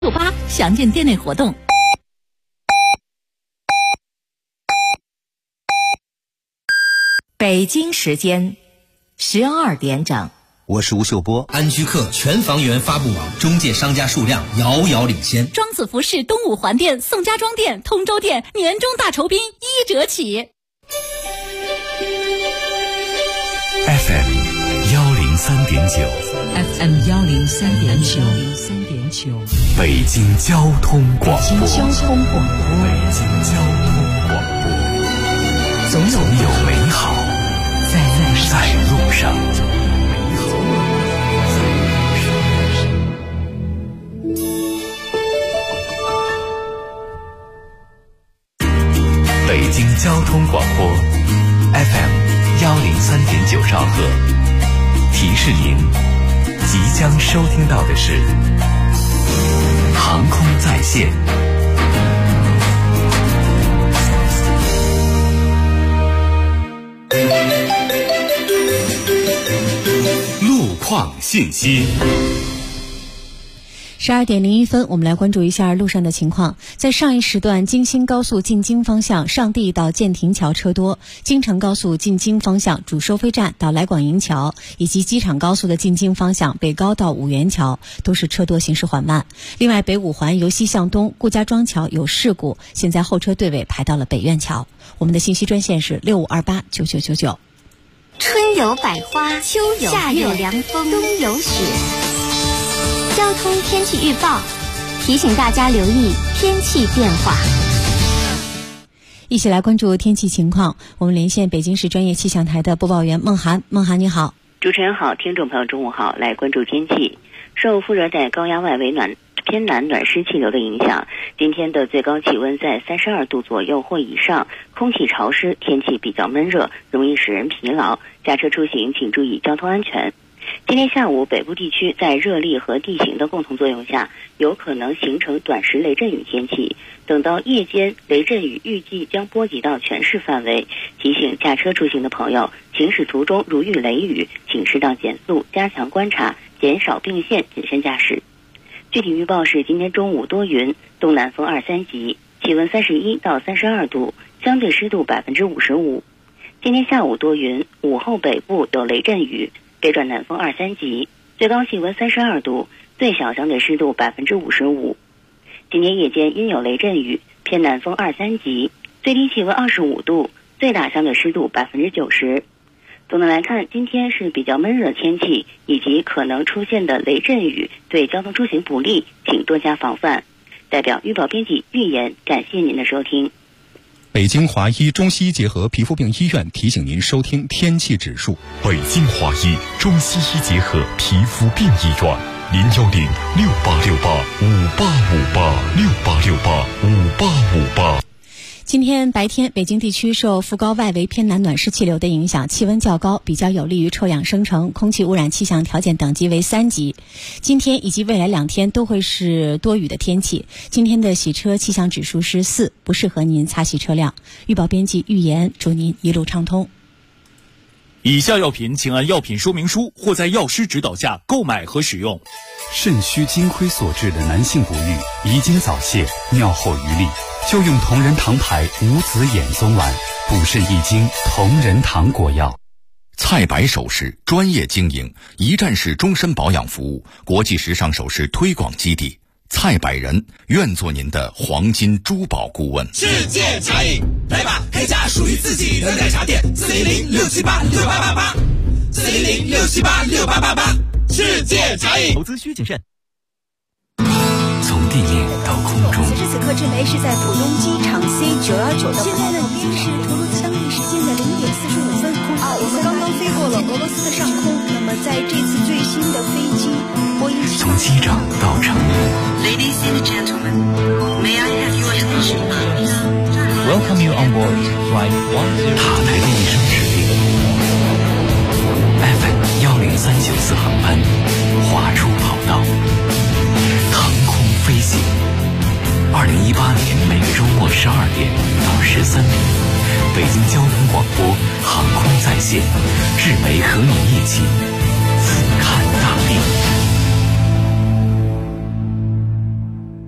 68详见店内活动。北京时间12点整。 我是吴秀波。 安居客全房源发布网中介商家数量遥遥领先。 庄子服饰东五环店、宋家庄店、通州店年终大酬宾1折起。 FM 103.9 FM 103.9 北京交通广播。 北京交通广播， 总有美好在路上。北京交通广播 FM 103.9兆赫，提示您即将收听到的是航空在线。路况信息。 12点01分，我们来关注一下路上的情况。在上一时段，京新高速进京方向上地到建亭桥车多，京承高速进京方向主收费站到来广营桥，以及机场高速的进京方向北高到五元桥都是车多，行驶缓慢。另外，北五环由西向东顾家庄桥有事故，现在后车队尾排到了北苑桥。我们的信息专线是65289999。 春有百花，秋有夏有凉风，冬有雪。交通天气预报提醒大家留意天气变化。 一起来关注天气情况。我们连线北京市专业气象台的播报员孟涵。孟涵你好。 主持人好，听众朋友中午好。来关注天气。受副热带高压外围偏南暖湿气流的影响，今天的最高气温在32度左右或以上，空气潮湿，天气比较闷热，容易使人疲劳，驾车出行请注意交通安全。今天下午北部地区在热力和地形的共同作用下，有可能形成短时雷阵雨天气。等到夜间，雷阵雨预计将波及到全市范围，提醒驾车出行的朋友，行驶途中如遇雷雨，请适当减速，加强观察，减少并线，谨慎驾驶。具体预报是今天中午多云，东南风2、3级，气温31到32度，相对湿度55%。今天下午多云，午后北部有雷阵雨，北转南风2、3级，最高气温32度，最小相对湿度55%。今天夜间阴有雷阵雨，偏南风2、3级，最低气温25度，最大相对湿度90%。总的来看，今天是比较闷热天气，以及可能出现的雷阵雨对交通出行不利，请多加防范。代表预报编辑预言，感谢您的收听。 北京华医中西医结合皮肤病医院提醒您收听天气指数。 北京华医中西医结合皮肤病医院，0106868585858 今天白天，北京地区受副高外围偏南暖湿气流的影响，气温较高，比较有利于臭氧生成，空气污染气象条件等级为3级。今天以及未来2天都会是多雨的天气。今天的洗车气象指数是4，不适合您擦洗车辆。预报编辑预言，祝您一路畅通。 以下药品请按药品说明书或在药师指导下购买和使用。 肾虚金亏所致的男性不育、遗精早泄、尿后余力，就用同仁堂牌无籽眼松丸，补肾益精，同仁堂果药。 蔡白首饰专业经营，一站式终身保养服务，国际时尚首饰推广基地。蔡百人愿做您的黄金珠宝顾问。 世界茶饮，来吧，开家属于自己的奶茶店，400-678-6888，400-678-6888，世界茶饮。 投资需谨慎。 从地面到空中， 此时此刻正雷是在浦东机场 C919的。现在呢，已经是图卢兹当地时间的0点45分。我们刚刚飞过了俄罗斯的上空。那么在这次最新的飞机波音， 从机长到乘务。 Ladies and gentlemen, may I have your attention, please? Welcome you on board Flight 10. 塔台的一声指令 ，FM 10394航班划出跑道，航空飞行。2018年每个周末12点到13点，北京交通广播航空在线，志梅和你一起俯瞰大地。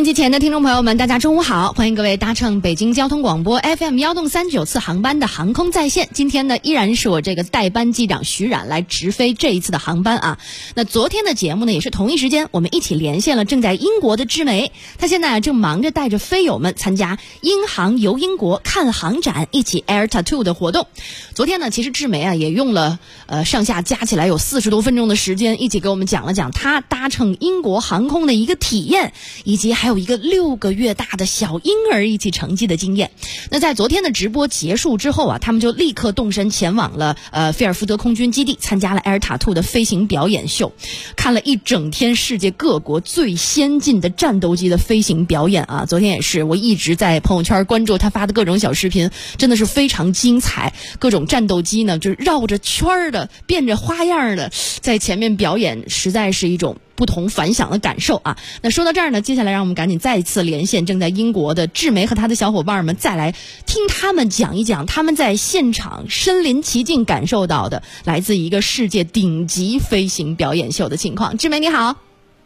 音机前的听众朋友们，大家中午好，欢迎各位搭乘北京交通广播 FM 1动39次航班的航空在线。今天呢，依然是我这个代班机长徐冉来直飞这一次的航班啊。那昨天的节目呢，也是同一时间，我们一起连线了正在英国的志梅，她现在正忙着带着飞友们参加英航游英国看航展，一起 Air Tattoo 的活动。昨天呢，其实志梅啊也用了上下加起来有40多分钟的时间，一起给我们讲了讲她搭乘英国航空的一个体验，以及还有一个6个月大的小婴儿一起乘机的经验。那在昨天的直播结束之后啊，他们就立刻动身前往了菲尔福德空军基地，参加了 Air Tattoo 的飞行表演秀，看了一整天世界各国最先进的战斗机的飞行表演啊。昨天也是我一直在朋友圈关注他发的各种小视频，真的是非常精彩，各种战斗机呢就是绕着圈的变着花样的在前面表演，实在是一种不同凡响的感受啊。那说到这儿呢，接下来让我们赶紧再一次连线正在英国的志梅和他的小伙伴们，再来听他们讲一讲他们在现场身临其境感受到的来自一个世界顶级飞行表演秀的情况。志梅你好。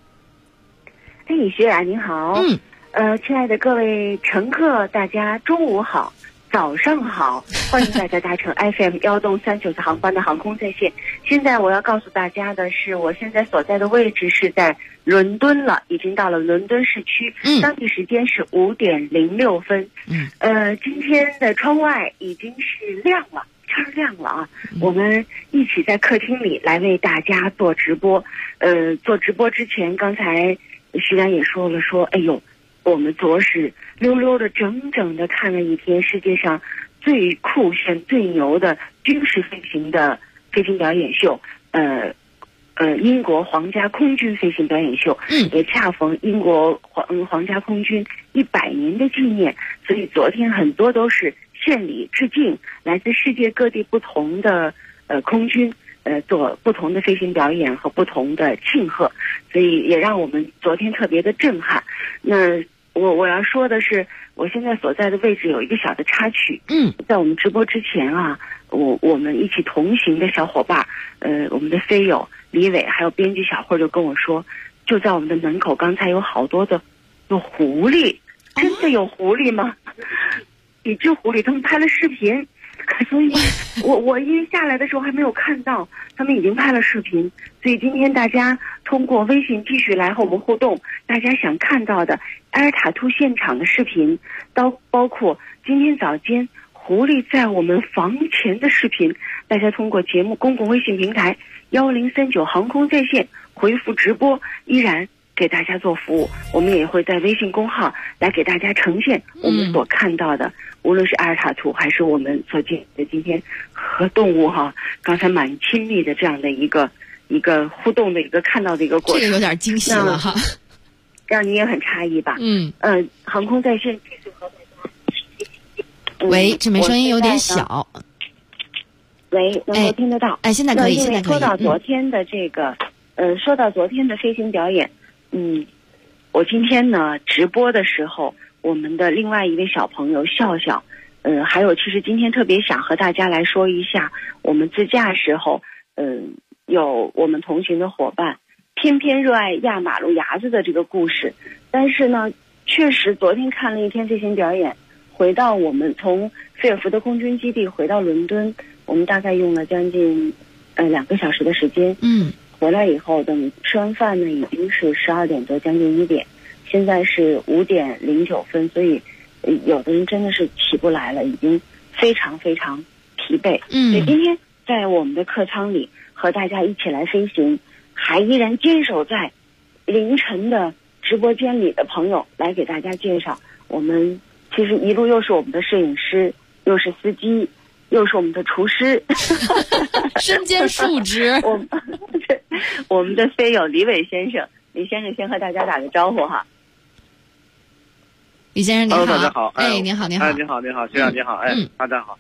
徐冉您好。亲爱的各位乘客，大家中午好，早上好，欢迎大家搭乘 FM 1动39次航班的航空在线。现在我要告诉大家的是，我现在所在的位置是在伦敦了，已经到了伦敦市区，当地时间是5点06分。今天的窗外已经是亮了，天亮了啊！我们一起在客厅里来为大家做直播。做直播之前，刚才徐冉也说了，哎呦，我们昨是溜溜的整整的看了一天世界上最酷炫最牛的军事飞行的飞行表演秀，英国皇家空军飞行表演秀，也恰逢英国皇家空军100年的纪念，所以昨天很多都是献礼致敬来自世界各地不同的空军做不同的飞行表演和不同的庆贺，所以也让我们昨天特别的震撼。那我要说的是，我现在所在的位置有一个小的插曲。在我们直播之前啊，我们一起同行的小伙伴，我们的飞友李伟还有编辑小慧就跟我说，就在我们的门口，刚才有好多的有狐狸，真的有狐狸吗？一只狐狸，他们拍了视频。所以我因为下来的时候还没有看到，他们已经拍了视频，所以今天大家通过微信继续来和我们互动，大家想看到的埃尔塔图现场的视频，包括今天早间狐狸在我们房前的视频，大家通过节目公共微信平台1039航空在线回复直播，依然给大家做服务。我们也会在微信公号来给大家呈现我们所看到的，无论是阿尔塔图还是我们所见的今天和动物刚才蛮亲密的这样的一个互动的一个看到的一个过程， 这个有点惊喜了哈， 让你也很诧异吧？航空在线继续和喂，志梅声音有点小。 喂，能够听得到？ 现在可以，现在可以。 说到昨天的这个，说到昨天的飞行表演，我今天呢直播的时候，我们的另外一位小朋友笑笑，还有其实今天特别想和大家来说一下，我们自驾时候，有我们同行的伙伴偏偏热爱压马路牙子的这个故事。但是呢，确实昨天看了一天飞行表演，回到我们从菲尔福德空军基地回到伦敦，我们大概用了将近2个小时的时间。回来以后，等吃完饭呢，已经是12点多，将近1点。现在是5点09分，所以有的人真的是起不来了，已经非常非常疲惫。所以今天在我们的客舱里和大家一起来飞行，还依然坚守在凌晨的直播间里的朋友来给大家介绍。我们其实一路又是我们的摄影师，又是司机，又是我们的厨师， 身兼数职。 我们的飞友李伟先生，李先生先和大家打个招呼哈。 李先生你好。 大家好。 你好。 你好，徐冉你好。大家好。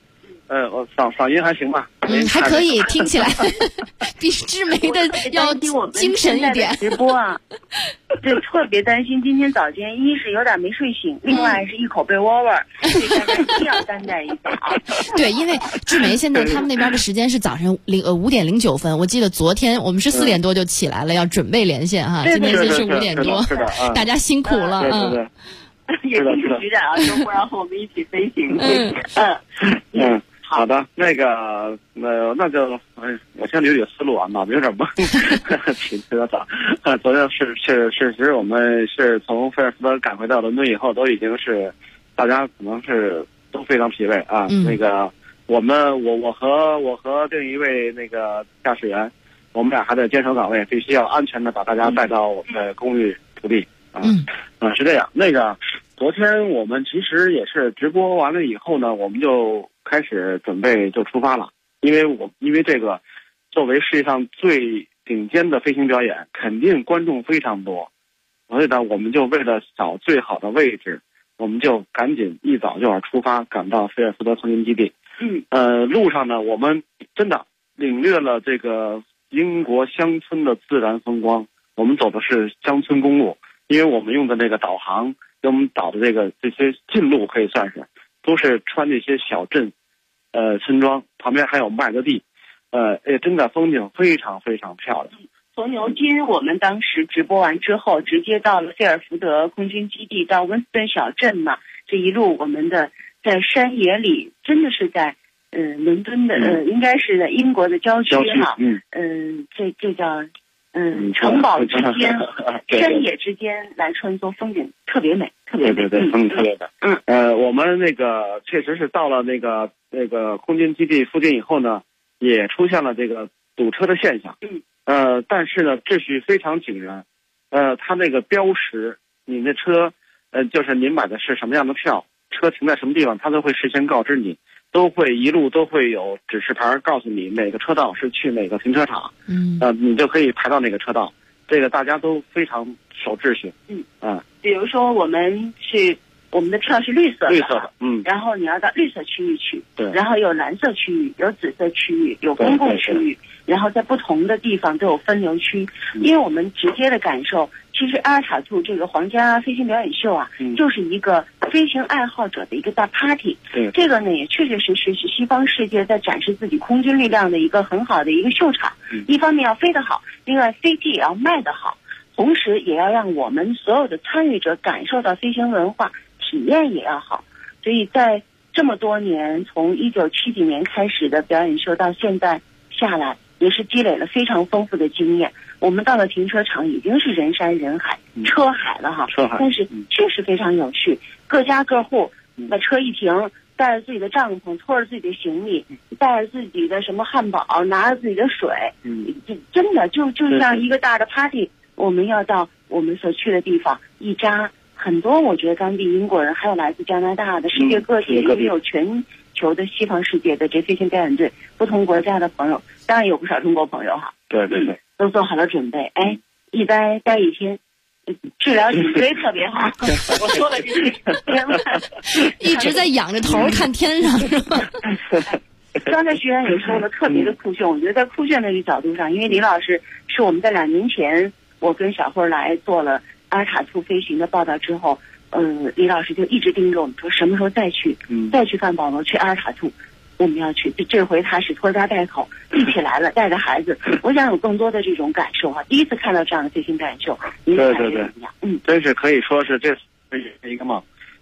我嗓音还行吧？ 还可以，听起来比志梅的要精神一点。 直播啊，对，特别担心今天早间一是有点没睡醒，另外是一口被窝味儿，所以大家一定要担待一下啊。 对，因为志梅现在他们那边的时间是早上5点09分，我记得昨天我们是4点多就起来了，要准备连线哈，今天是5点多，大家辛苦了啊。 也辛苦局长啊，周末然后我们一起飞行。 好的，那就我先捋捋思路啊，脑子有点懵，起得早。昨天事实我们是从菲尔福德赶回到伦敦以后，都已经是大家可能是都非常疲惫啊。那个我和另一位那个驾驶员，我们俩还在坚守岗位，必须要安全的把大家带到我们的公寓土地啊。是这样。那个昨天我们其实也是直播完了以后呢，我们就开始准备就出发了，因为这个作为世界上最顶尖的飞行表演，肯定观众非常多，所以呢，我们就为了找最好的位置，我们就赶紧一早就要出发，赶到菲尔福德空军基地。路上呢，我们真的领略了这个英国乡村的自然风光。我们走的是乡村公路，因为我们用的那个导航给我们导的这些近路可以算是都是穿这些小镇。村庄旁边还有麦子地，真的风景非常非常漂亮。 从牛津我们当时直播完之后，直接到了菲尔福德空军基地，到温斯顿小镇嘛。这一路我们的在山野里，真的是在伦敦的应该是在英国的郊区哈。这叫城堡之间、山野之间来穿梭，风景特别美，特别美。 对，风景特别美。我们那个确实是到了那个空军基地附近以后呢，也出现了这个堵车的现象。但是呢，秩序非常井然。它那个标识，你的车，就是您买的是什么样的票，车停在什么地方，它都会事先告知你。一路都会有指示牌告诉你哪个车道是去哪个停车场，你就可以排到那个车道。这个大家都非常守秩序。 比如说我们的票是绿色的，然后你要到绿色区域去， 对， 然后有蓝色区域，有紫色区域，有公共区域，然后在不同的地方都有分流区。因为我们直接的感受，其实阿尔塔图这个皇家飞行表演秀啊，就是一个飞行爱好者的一个大 party。这个呢也确确实实是西方世界在展示自己空军力量的一个很好的一个秀场。一方面要飞得好，另外飞机也要卖得好，同时也要让我们所有的参与者感受到飞行文化，体验也要好。所以在这么多年，从1970几年开始的表演秀到现在下来，也是积累了非常丰富的经验。我们到了停车场已经是人山人海，车海了哈。但是确实非常有趣，各家各户把车一停，带着自己的帐篷，拖着自己的行李，带着自己的什么汉堡，拿着自己的水，真的就像一个大的 party。我们要到我们所去的地方一扎。很多我觉得当地英国人，还有来自加拿大的，世界各地，也有全球的西方世界的这飞行表演队，不同国家的朋友，当然有不少中国朋友哈。 对， 都做好了准备。一待一天，治疗颈椎特别好。我说了这些， 一直在仰着头看天上，是吧？ 刚才学员也说了，特别的酷炫。我觉得在酷炫的这个角度上，因为李老师是我们在2年前，我跟小慧来做了阿尔塔图飞行的报道之后，李老师就一直盯着我们说，什么时候再去看保罗，去阿尔塔图，我们要去。这回他是拖家带口一起来了，带着孩子。我想有更多的这种感受啊，第一次看到这样的飞行表演秀，您感觉怎么样？ 真是可以说是这是一个梦。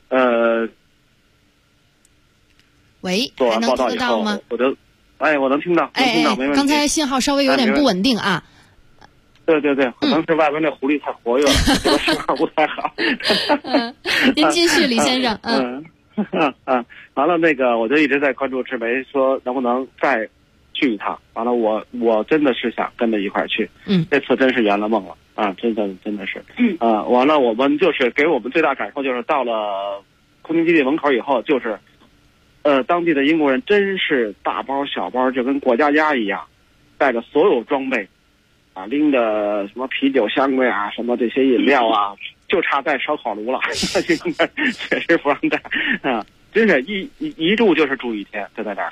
喂，还能听得到吗？ 我能听到，没问题。 刚才信号稍微有点不稳定啊。 对，可能是外边那狐狸太活跃了，这个信号不太好。 您继续，李先生。 完了，我就一直在关注志梅，说能不能再去一趟。完了，我真的是想跟着一块儿去。这次真是圆了梦了啊！真的是。完了，我们就是给我们最大感受就是到了空军基地门口以后，就是当地的英国人真是大包小包，就跟过家家一样，带着所有装备。拎的什么啤酒箱子呀，什么这些饮料啊，就差带烧烤炉了。确实不让带啊！真是一住就是住一天，就在这儿看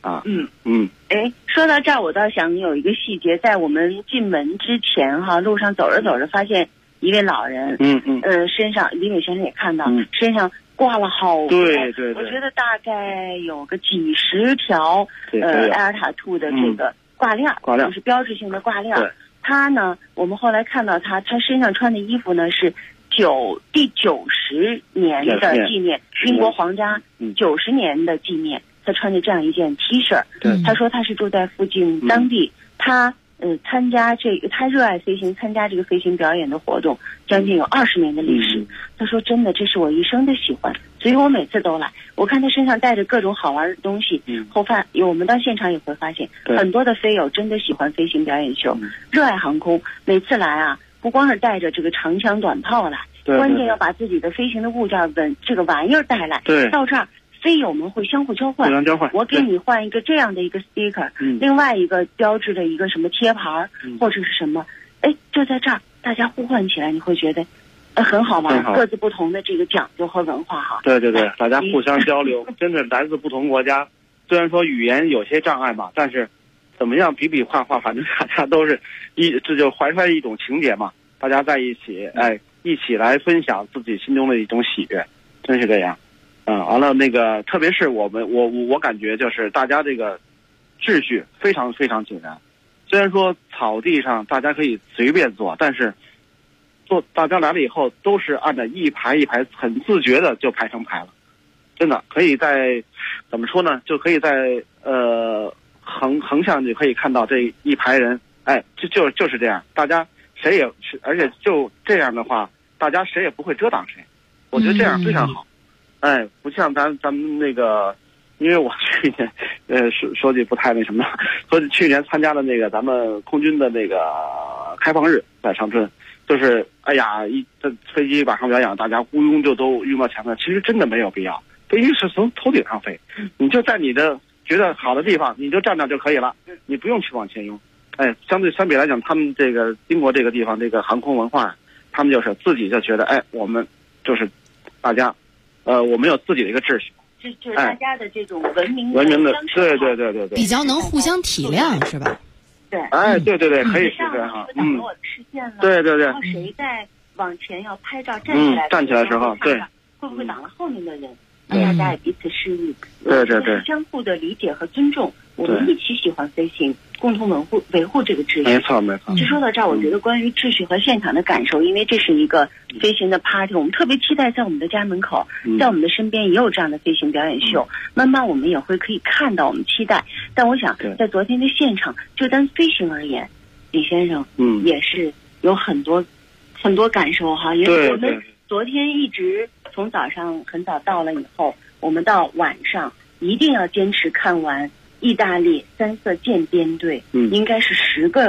啊。 说到这儿，我倒想有一个细节，在我们进门之前哈，路上走着走着，发现一位老人，身上李伟先生也看到，身上挂了好多， 对， 我觉得大概有个几十条埃尔塔兔的这个挂链，就是标志性的挂链。他呢，我们后来看到他身上穿的衣服呢是第90年的纪念，英国皇家90年的纪念。他穿着这样一件 T 恤，他说他是住在附近当地，他参加他热爱飞行，参加这个飞行表演的活动，将近有20年的历史。他说真的，这是我一生的喜欢，所以我每次都来。我看他身上带着各种好玩的东西，我们到现场也会发现，很多的飞友真的喜欢飞行表演秀，热爱航空。每次来啊，不光是带着这个长枪短炮来，关键要把自己的飞行的物件这个玩意儿带来，到这儿。飞友们会相互交换，我给你换一个这样的一个 sticker，另外一个标志的一个什么贴牌，或者是什么，就在这儿大家互换起来，你会觉得很好玩，各自不同的这个讲究和文化哈。 对，大家互相交流，真的来自不同国家，虽然说语言有些障碍吧，但是怎么样比比划划，反正大家都是这就怀揣一种情结嘛，大家在一起，一起来分享自己心中的一种喜悦，真是这样。完了特别是我感觉就是大家这个秩序非常非常井然。虽然说草地上大家可以随便坐，但是大家来了以后都是按照一排一排很自觉的就排成排了，真的可以在怎么说呢？就可以在横向就可以看到这一排人，就是这样，大家谁也是，而且就这样的话，大家谁也不会遮挡谁，我觉得这样非常好。不像咱们因为我去年说句不太那什么，说去年参加了咱们空军的开放日在长春，就是这飞机马上表演，大家呼拥就都拥到前面，其实真的没有必要，飞机是从头顶上飞，你就在你的觉得好的地方你就站着就可以了，你不用去往前拥。相比来讲，他们英国这个地方航空文化，他们就是自己就觉得我们就是大家。我们有自己的一个秩序， 就是大家的这种文明的，对， 比较能互相体谅，是吧？ 对， 对，可以是这样哈。 挡了我的视线了， 对。 然后谁在往前要拍照站起来的时候，对，会不会挡了后面的人？大家也彼此示意， 对， 相互的理解和尊重，我们一起喜欢飞行，共同维护这个秩序。 没错。 就说到这儿，我觉得关于秩序和现场的感受，因为这是一个飞行的 party， 我们特别期待在我们的家门口，在我们的身边也有这样的飞行表演秀。慢慢我们也会可以看到，我们期待。但我想在昨天的现场，就单飞行而言，李先生也是有很多感受哈，因为我们昨天一直从早上很早到了以后，我们到晚上一定要坚持看完意大利3色舰编队，应该是10架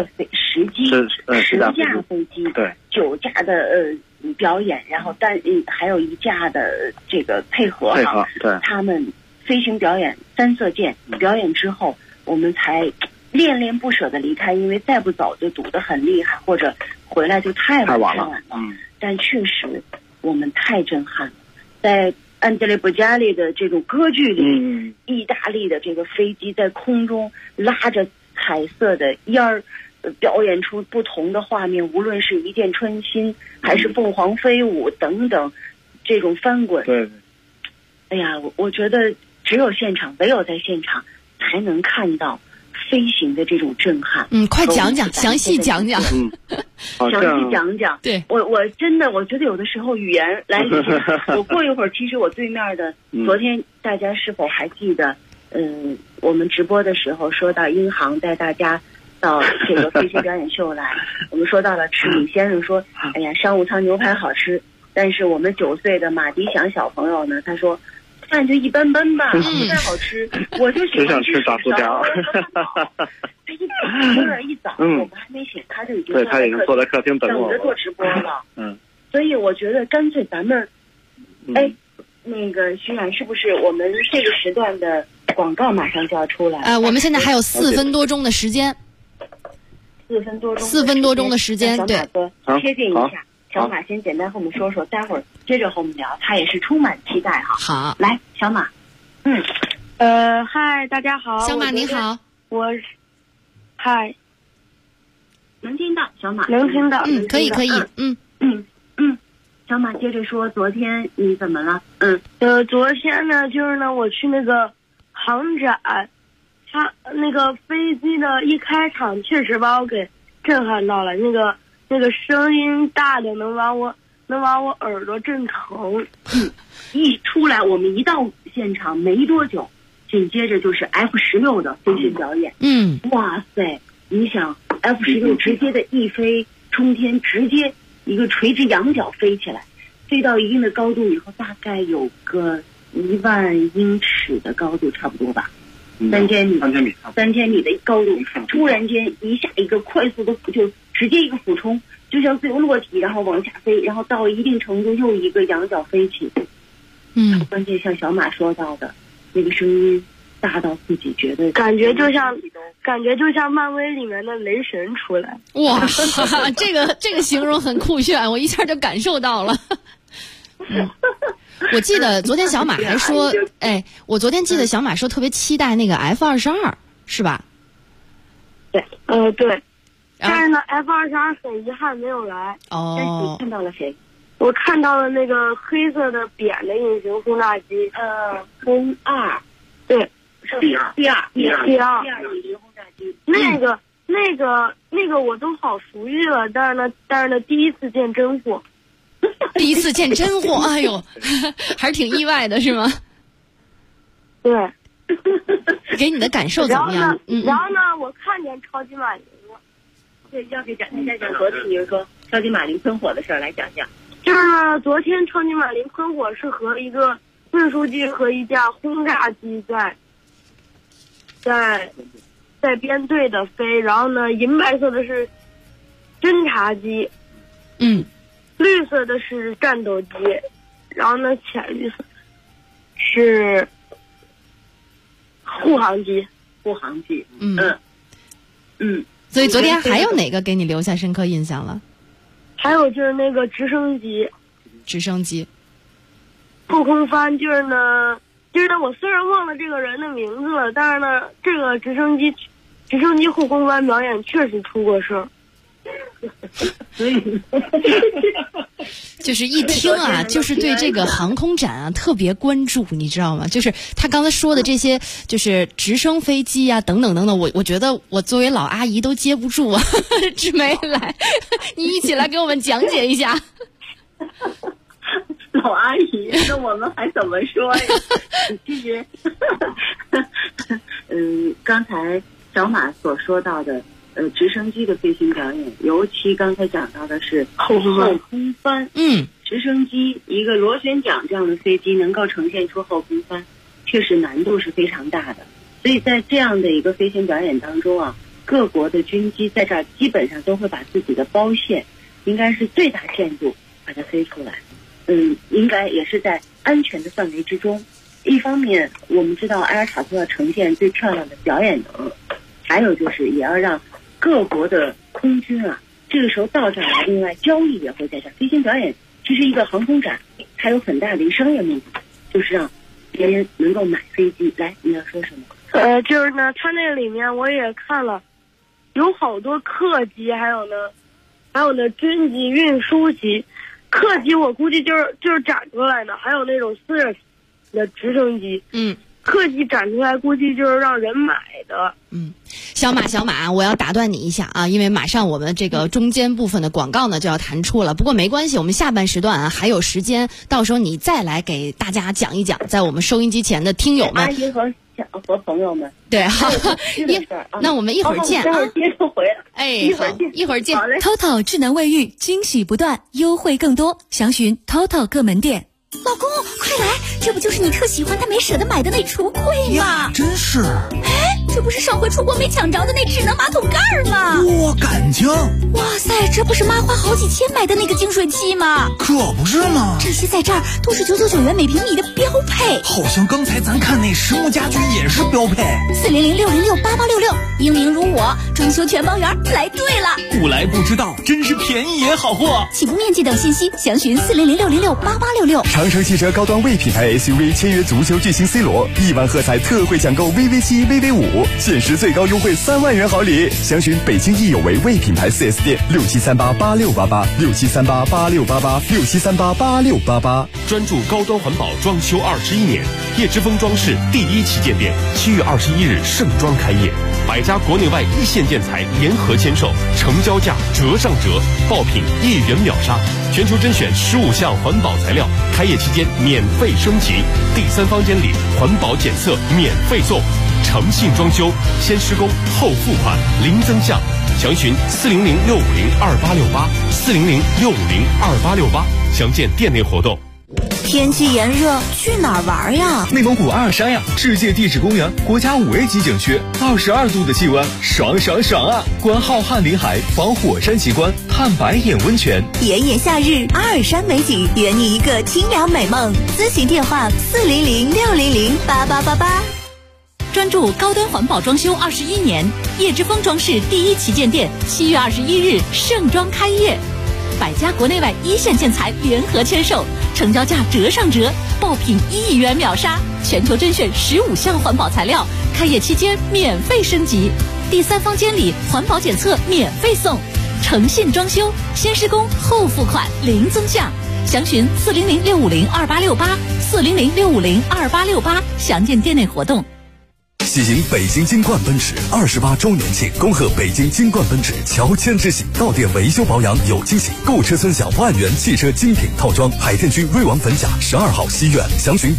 飞机，对，9架的表演，然后还有1架的这个配合哈，对，他们飞行表演3色舰表演之后，我们才恋恋不舍的离开，因为再不走就堵得很厉害，或者回来就太晚了。但确实我们太震撼了，在安德烈布加利的这种歌剧里，意大利的这个飞机在空中拉着彩色的烟儿，表演出不同的画面，无论是一箭穿心还是凤凰飞舞等等，这种翻滚。对，哎呀，我觉得只有唯有在现场才能看到飞行的这种震撼。 快讲讲，详细讲讲。 详细讲讲。对，我真的我觉得有的时候语言来理解。我过一会儿，其实我对面的昨天大家是否还记得？我们直播的时候说到英航带大家到这个飞行表演秀来，我们说到了吃，李先生说：“哎呀，商务舱牛排好吃。”但是我们9岁的马迪祥小朋友呢，他说。饭就一般般吧，不太好吃。我就喜欢吃炸薯条。他有点一早，我们还没醒，他就已经坐在客厅等着做直播了。所以我觉得干脆咱们，徐冉，是不是我们这个时段的广告马上就要出来？ 我们现在还有4分多钟的时间。4分多钟的时间，对。 贴近一下。小马先简单和我们说说，待会儿接着和我们聊，他也是充满期待哈。 好， 来，小马， 嗨，大家好， 小马你好， 嗨， 能听到小马？ 能听到， 可以， 小马接着说，昨天你怎么了？ 昨天呢，就是呢，我去那个航展，它那个飞机的一开场确实把我给震撼到了，那个声音大的能把我耳朵震疼。 一出来，我们一到现场没多久，紧接着就是 F-16的飞行表演。哇塞！你想 F-16直接的一飞冲天，直接一个垂直仰角飞起来，飞到一定的高度以后，大概有个1万英尺的高度，差不多吧，3000米的高度，突然间一下一个快速的就直接一个俯冲，就像自由落体，然后往下飞，然后到一定程度又一个仰角飞起。关键像小马说到的，那个声音大到自己觉得感觉就像漫威里面的雷神出来。 哇，这个形容很酷炫，我一下就感受到了。我记得昨天小马还说，我昨天记得小马说特别期待那个 F-22，是吧？ 对，对。但是呢 ，F-22很遗憾没有来。 但是你看到了谁？ 我看到了那个黑色的扁的隐形轰炸机， 轰2， 对， 第二隐形轰炸机。那个我都好熟悉了，但是呢，第一次见真货。 第一次见真货，哎呦，还是挺意外的，是吗？ 对。 给你的感受怎么样？ 然后呢，我看见超级马林了。 对，要给展开讲昨天你说超级马林喷火的事儿来讲讲。 就是呢，昨天超级马林喷火是和一个运输机和一架轰炸机在编队的飞，然后呢，银白色的是侦察机，绿色的是战斗机，然后呢，浅绿色是护航机。 所以昨天还有哪个给你留下深刻印象了？ 还有就是那个直升机，后空翻，就是呢，我虽然忘了这个人的名字了，但是呢，这个直升机后空翻表演确实出过事儿。 所以就是一听啊，就是对这个航空展啊特别关注，你知道吗？就是他刚才说的这些，就是直升飞机啊等等等等，我觉得我作为老阿姨都接不住啊。志梅来，你一起来给我们讲解一下。 老阿姨，那我们还怎么说呀？其实，刚才小马所说到的。直升机的飞行表演，尤其刚才讲到的是后空翻。直升机一个螺旋桨这样的飞机能够呈现出后空翻，确实难度是非常大的。所以在这样的一个飞行表演当中啊，各国的军机在这儿基本上都会把自己的包线，应该是最大限度把它飞出来。应该也是在安全的范围之中。一方面，我们知道埃尔塔图要呈现最漂亮的表演能，还有就是也要让各国的空军啊，这个时候到这儿来，另外交易也会在这儿。飞行表演其实一个航空展，还有很大的一个商业目的，就是让别人能够买飞机。来，你要说什么？ 就是呢，它那里面我也看了，有好多客机，还有呢军机、运输机。客机我估计就是展出来的，还有那种私人的直升机。客机展出来估计就是让人买的。 小马，我要打断你一下啊，因为马上我们这个中间部分的广告呢就要弹出了。不过没关系，我们下半时段啊还有时间，到时候你再来给大家讲一讲，在我们收音机前的听友们、 阿姨和朋友们。 对，好，那我们一会儿见啊。 接着回来。 好，一会儿见。 TOTO 智能卫浴，惊喜不断，优惠更多，详询 TOTO 各门店。 老公，快来，这不就是你特喜欢但没舍得买的那橱柜吗？ 真是。 这不是上回出国没抢着的那智能马桶盖吗？ 哇，感情！ 哇塞，这不是妈花好几千买的那个净水器吗？ 可不是嘛！ 这些在这儿都是999元每平米的标配。 好像刚才咱看那实木家居也是标配。 400-606-8866，英明如我，装修全包圆，来对了。 不来不知道，真是便宜也好货。 起步面积等信息详询400-606-8866。 长城汽车高端 V 品牌 SUV 签约足球巨星 C 罗，1万喝彩特惠抢购 VV7、VV5，限时最高优惠3万元好礼。详询北京易有为 V 品牌 4S 店，67388688，67388688，67388688。 专注高端环保装修21年，叶之峰装饰第1旗舰店7月21日盛装开业，100家国内外一线建材联合签售，成交价折上折，爆品1元秒杀，全球甄选15项环保材料，开业期间免费升级，第3方监理环保检测免费送，诚信装修，先施工后付款，零增项，详询400-650-2868，400-650-2868，详见店内活动。 天气炎热，去哪儿玩呀？ 内蒙古阿尔山呀，世界地质公园，国家5A 级景区，22度的气温，爽爽爽啊！观浩瀚林海，访火山奇观，探白眼温泉， 炎炎夏日，阿尔山美景，圆你一个清凉美梦。咨询电话400-600-8888。 专注高端环保装修21年，叶之峰装饰第1旗舰店7月21日盛装开业，100家国内外一线建材联合签售，成交价折上折，爆品1元秒杀，全球甄选15项环保材料，开业期间免费升级，第3方监理环保检测免费送，诚信装修，先施工后付款，零增项，详询400-650-2868，400-650-2868，详见店内活动。 喜迎北京金冠奔驰28周年庆，恭贺北京金冠奔驰乔迁之喜，到店维修保养有惊喜，购车尊享万元汽车精品套装。海淀区瑞王粉甲12号西苑，详询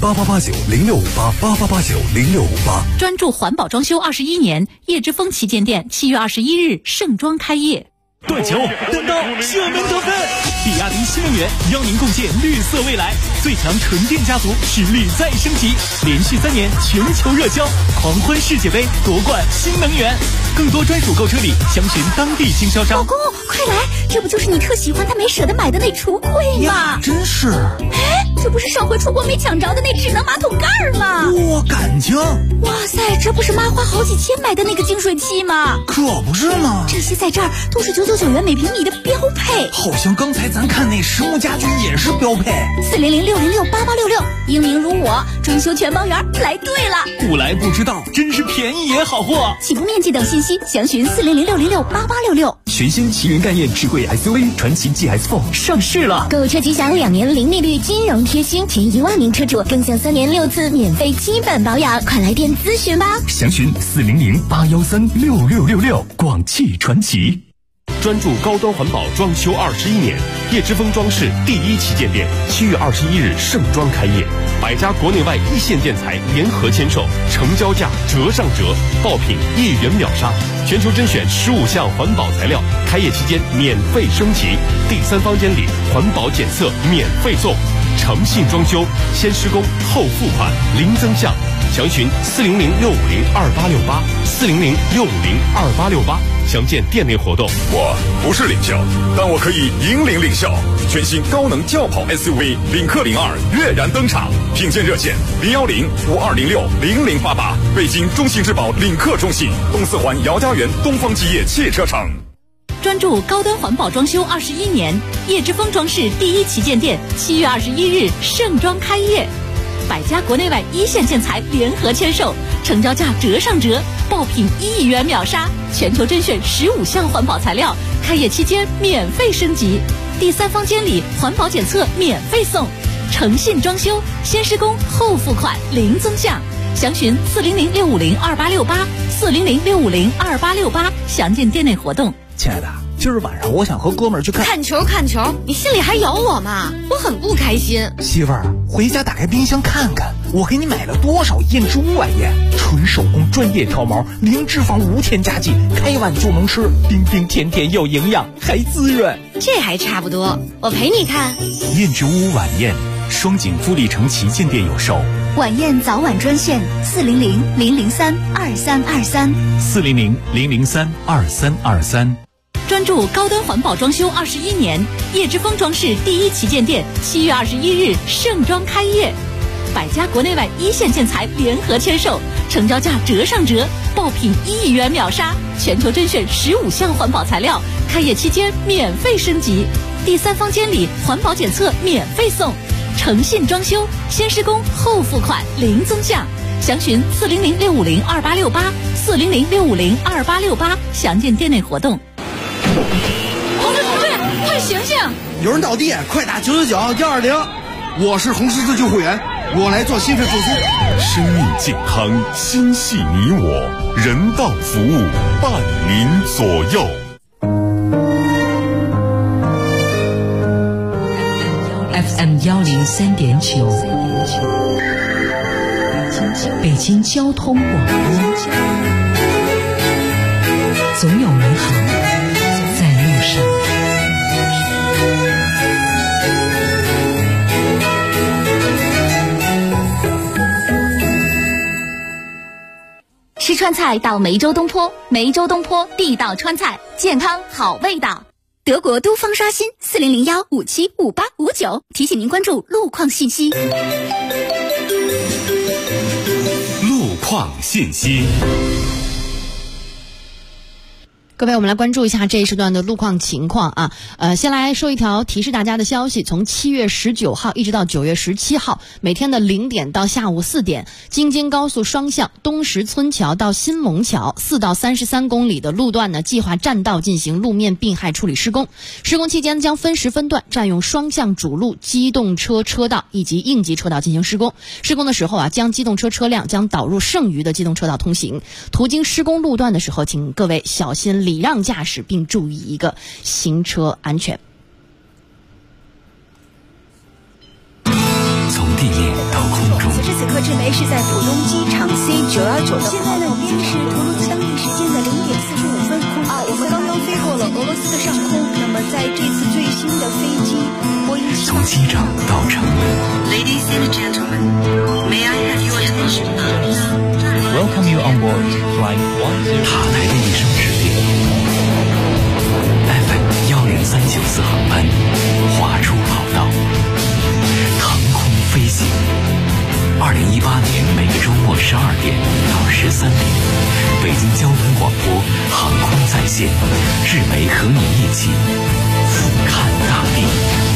88890658，88890658。 专注环保装修21年，叶之峰旗舰店7月21日盛装开业。 断球、单刀、射门得分，比亚迪新能源邀您共建绿色未来，最强纯电家族实力再升级，连续3年全球热销，狂欢世界杯夺冠新能源，更多专属购车礼详询当地经销商。 老公，快来，这不就是你特喜欢但没舍得买的那橱柜吗？ 真是， 哎，这不是上回出国没抢着的那智能马桶盖吗？ 哇，感情！ 哇塞，这不是妈花好几千买的那个净水器吗？ 可不是嘛！ 这些在这儿都是999元每平米的标配。 好像刚才咱看那实木家居也是标配。 400-600-8866，英明如我，装修全包圆，来对了。 不来不知道，真是便宜也好货。 起步面积等信息详询400-600-8866。 全新奇云概念智慧 SUV 传祺 GS4 上市了， 购车吉祥2年零利率金融贴心，前1万名车主更享3年6次免费基本保养，快来电咨询吧。 详询400-813-6666，广汽传祺。 专注高端环保装修21年，叶之峰装饰第1旗舰店7月21日盛装开业，100家国内外一线建材联合签售，成交价折上折，爆品1元秒杀，全球甄选15项环保材料，开业期间免费升级，第3方监理环保检测免费送，诚信装修，先施工后付款，零增项，详询400-650-2868，400-650-2868，详见店内活动。 我不是领校，但我可以引领领校。全新高能轿跑 SUV 领克02跃然登场，品鉴热线010-5206-0088，北京中信质保领克中心，东四环姚家园东方基业汽车城。 专注高端环保装修21年，叶之峰装饰第1旗舰店7月21日盛装开业，100家国内外一线建材联合签售，成交价折上折，爆品1元秒杀，全球甄选15项环保材料，开业期间免费升级，第3方监理环保检测免费送，诚信装修，先施工后付款，零增项，详询400-650-2868，400-650-2868，详见店内活动。 亲爱的，今儿晚上我想和哥们儿去看球，你心里还有我吗？我很不开心。 媳妇儿，回家打开冰箱看看，我给你买了多少燕之屋晚宴，纯手工专业挑毛，零脂肪无添加剂，开碗就能吃，冰冰甜甜有营养，还滋润。 这还差不多，我陪你看。 燕之屋晚宴，双井富力城旗舰店有售。 晚宴早晚专线 400-003-2323，400-003-2323。 专注高端环保装修21年，叶之峰装饰第一旗舰店7月21日盛装开业，百家国内外一线建材联合签售，成交价折上折，爆品1亿元秒杀，全球甄选15项环保材料，开业期间免费升级，第3方监理环保检测免费送，诚信装修，先施工后付款零增项，详询400-650-2868，400-650-2868，详见店内活动。 同志，快醒醒！ 有人倒地，快打999-120。我是红十字救护员，我来做心肺复苏。 生命健康，心系你我，人道服务伴您左右。 FM 103.9，北京交通广播，总有美好在路上。 吃川菜到梅州东坡，梅州东坡地道川菜，健康好味道。德国都方刷新4001575859，提醒您关注路况信息。 路况信息。 各位，我们来关注一下这一时段的路况情况啊。先来说一条提示大家的消息，从7月19号一直到9月17号，每天的0点到下午4点，京津高速双向东石村桥到新隆桥4到33公里的路段呢，计划占道进行路面病害处理施工。施工期间将分时分段占用双向主路、机动车车道以及应急车道进行施工。施工的时候啊，将机动车车辆将导入剩余的机动车道通行。途经施工路段的时候，请各位小心礼让驾驶，并注意一个行车安全。 从地面到空中， 此时此刻，正雷是在浦东机场 C919 的。现在呢，已经是图卢兹当地时间的0点45分。我们刚刚飞过了俄罗斯的上空。那么，在这次最新的飞机波音从机长到乘务。 Ladies and gentlemen, may I have your attention, please? Welcome you on board Flight 10. 塔台的一声指令。FM10394航班划出跑道，腾空飞行。2018年每个周末12点到13点，北京交通广播航空在线，志梅和你一起俯瞰大地。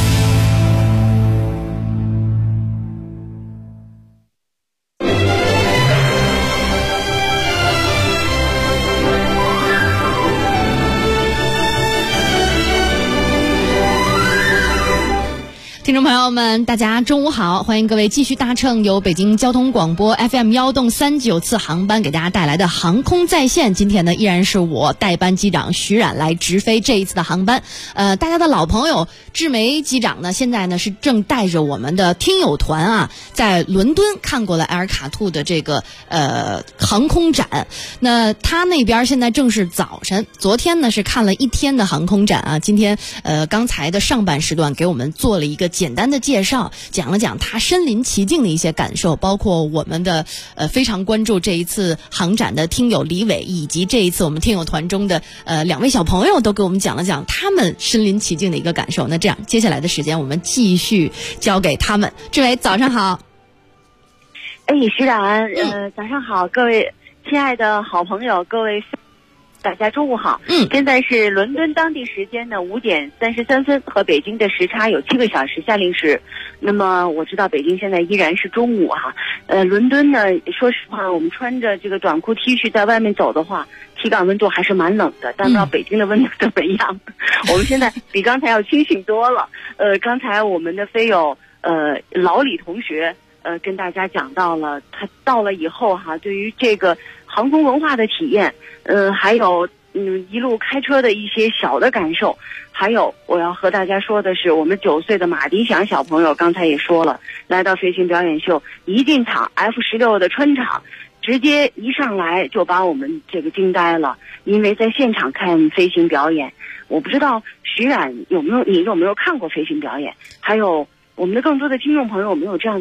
听众朋友们，大家中午好，欢迎各位继续搭乘由北京交通广播 FM139次航班给大家带来的航空在线。今天呢，依然是我代班机长徐冉来直飞这一次的航班。大家的老朋友志梅机长呢，现在呢是正带着我们的听友团啊，在伦敦看过了埃尔卡兔的这个航空展。那他那边现在正是早晨，昨天呢是看了一天的航空展啊，今天刚才的上半时段给我们做了一个简单的介绍，讲了讲他身临其境的一些感受，包括我们的非常关注这一次航展的听友李伟，以及这一次我们听友团中的2位小朋友都给我们讲了讲他们身临其境的一个感受。那这样接下来的时间我们继续交给他们。志伟早上好。 徐冉，早上好，各位亲爱的好朋友，各位大家中午好。现在是伦敦当地时间的5点33分，和北京的时差有7个小时夏令时。那么我知道北京现在依然是中午哈。伦敦呢，说实话，我们穿着这个短裤 T 恤在外面走的话，体感温度还是蛮冷的。但不知道北京的温度怎么样？我们现在比刚才要清醒多了。刚才我们的飞友老李同学跟大家讲到了，他到了以后哈，对于这个航空文化的体验，还有一路开车的一些小的感受，还有我要和大家说的是，我们9岁的马迪祥小朋友刚才也说了，来到飞行表演秀，一进场 F16的春场，直接一上来就把我们这个惊呆了。因为在现场看飞行表演，我不知道徐冉你有没有看过飞行表演，还有我们的更多的听众朋友有没有这样的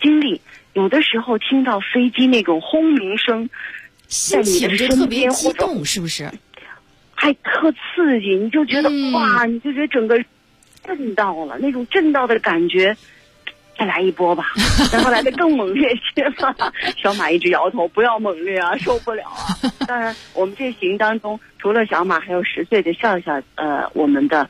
经历，有的时候听到飞机那种轰鸣声， 心情就特别激动，是不是？ 还特刺激，你就觉得哇，你就觉得整个震到了，那种震到的感觉。再来一波吧，然后来的更猛烈些吧。小马一直摇头，不要猛烈啊，受不了啊。当然，我们这行当中，除了小马，还有10岁的笑笑，我们的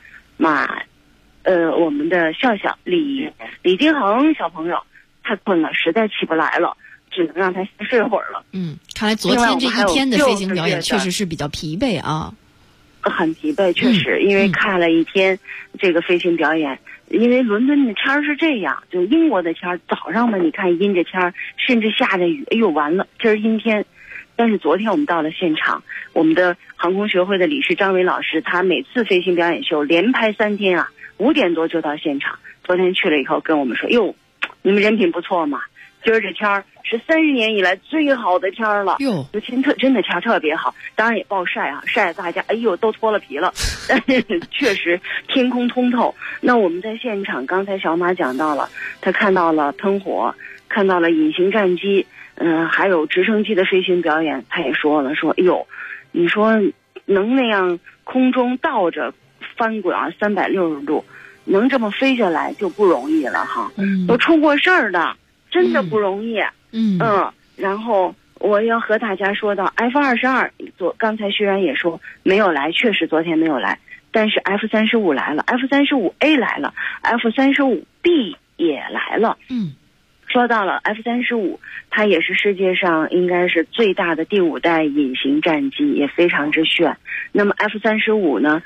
笑笑李金恒小朋友，太困了，实在起不来了，只能让他先睡会儿了。 看来昨天这一天的飞行表演确实是比较疲惫啊。 很疲惫，确实，因为看了一天这个飞行表演。因为伦敦的天是这样，就英国的天，早上嘛，你看阴着天，甚至下着雨，哎呦完了，今儿阴天。但是昨天我们到了现场，我们的航空学会的理事张伟老师，他每次飞行表演秀连拍3天啊，5点多就到现场。昨天去了以后跟我们说，哟，你们人品不错嘛，今儿这天是30年以来最好的天了， 哟， 就真的天特别好，当然也暴晒啊，晒得大家哎呦都脱了皮了，但是确实天空通透。那我们在现场，刚才小马讲到了，他看到了喷火，看到了隐形战机，还有直升机的飞行表演，他也说了，说哎呦，你说能那样空中倒着翻滚啊，360度，能这么飞下来就不容易了哈，都出过事儿的，真的不容易。然后我要和大家说到 F-22，刚才徐然也说没有来，确实昨天没有来，但是 F-35来了， F-35A 来了， F-35B 也来了。说到了 F-35，它也是世界上应该是最大的第5代隐形战机，也非常之炫。那么 F-35呢